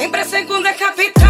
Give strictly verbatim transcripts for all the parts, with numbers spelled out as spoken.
Vem pra segunda capital.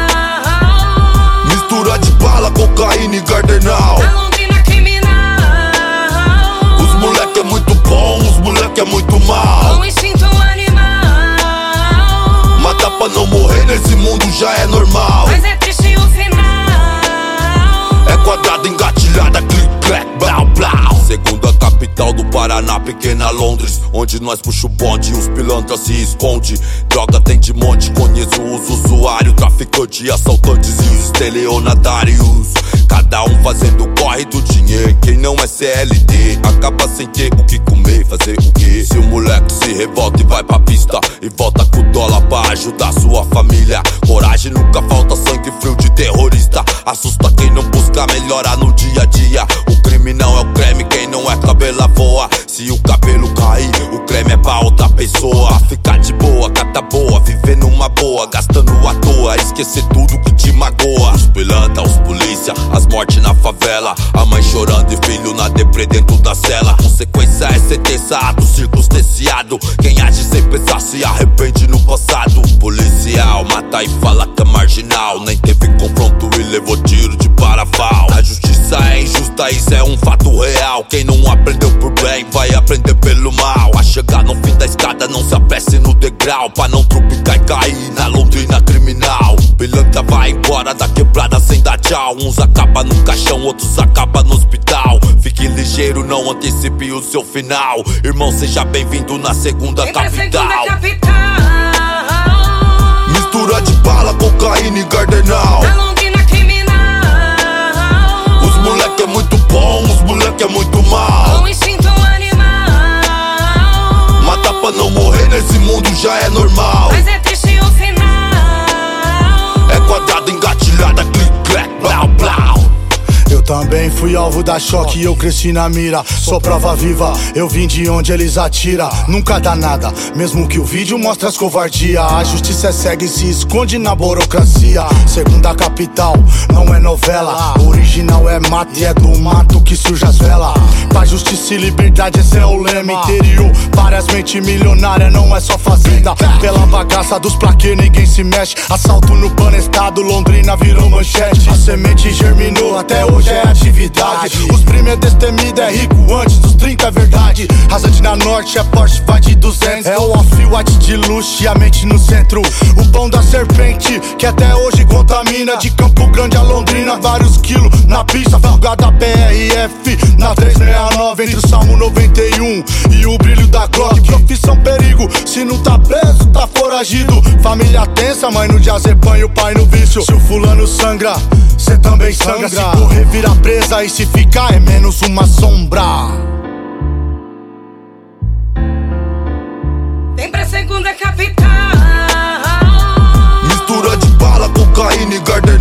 Mistura de bala, cocaína e gardenal. A Londrina criminal. Os moleque é muito bom, os moleque é muito mal. Com instinto animal. Matar pra não morrer nesse mundo já é normal. Mas é triste o final. É quadrada engatilhada, clic, clac, blau, blau. Segunda capital do Paraná, pequena Londres, onde nós puxa o bonde e os pilantras se esconde. Droga tem de monte, conheço os usuários, traficante, assaltantes e os estelionatários. Cada um fazendo corre do dinheiro. Quem não é C L T acaba sem ter o que comer, fazer o quê? Se o moleque se revolta e vai pra pista e volta com o dólar pra ajudar sua família. Coragem nunca falta, sangue frio de terrorista. Assusta quem não busca melhorar no dia a dia. O crime não é o creme, quem não é cabelo voa. Se o cabelo cair, o creme é pra outra pessoa. Ficar de boa, cata boa, viver numa boa, gastando à toa, esquecer tudo que te magoa. Os pilantra, os polícia, as mortes na favela, a mãe chorando e filho na deprê dentro da cela. Consequência é sentença, ato circunstanciado. Quem age sem pensar se arrepende no passado. Policial mata e fala que é marginal, nem teve confronto e levou tiro de parafal. A justiça é injusta, isso é um fato real. Quem não aprendeu por bem vai aprender pelo mal. A chegar no fim da escada não se apresse no degrau, pra não tropicar e cair na Londrina criminal. Pilantra vai embora da quebrada sem dar tchau. Uns acaba no caixão, outros acaba no hospital. Fique ligeiro, não antecipe o seu final. Irmão, seja bem-vindo na segunda Vem pra capital. segunda capital. Mistura de bala, cocaína e gardenal. A Londrina criminal. Os moleque é muito bom, os moleque é muito mal. Com instinto animal. Matar pra não morrer nesse mundo já é normal. Mas é triste o final. É quadrada engatilhada, clic, clac, blau, blau. Eu também fui alvo da choque e eu cresci na mira. Sou prova viva, eu vim de onde eles atiram. Nunca dá nada, mesmo que o vídeo mostre as covardia. A justiça é cega e se esconde na burocracia. Segunda capital, não é novela. O original é mato e é do mato que surge as velas. Pra justiça e liberdade, esse é o lema. Interior, várias mentes milionárias, não é só fazenda. Pela bagaça dos plaquês, ninguém se mexe. Assalto no Panestado, Londrina virou manchete. A semente germinou, até hoje é atividade. Os prime é destemido, é rico antes dos trinta, é verdade. Rasante na norte, é Porsche, vai de duzentos. É o off-white de luxo e a mente no centro. O pão da serpente, que até hoje contamina. De Campo Grande a Londrina, vários quilos na pista. Fuga da P R F, na trezentos e sessenta e nove. Entre o Salmo noventa e um e o brilho da Glock. Profissão perigo, se não tá preso, tá foragido. Família tensa, mãe no diazepam e o pai no vício. Se o fulano sangra, cê também sangra. Se correr vira presa e se ficar é menos uma sombra. Vem pra segunda capital. Mistura de bala, cocaína e gardenal.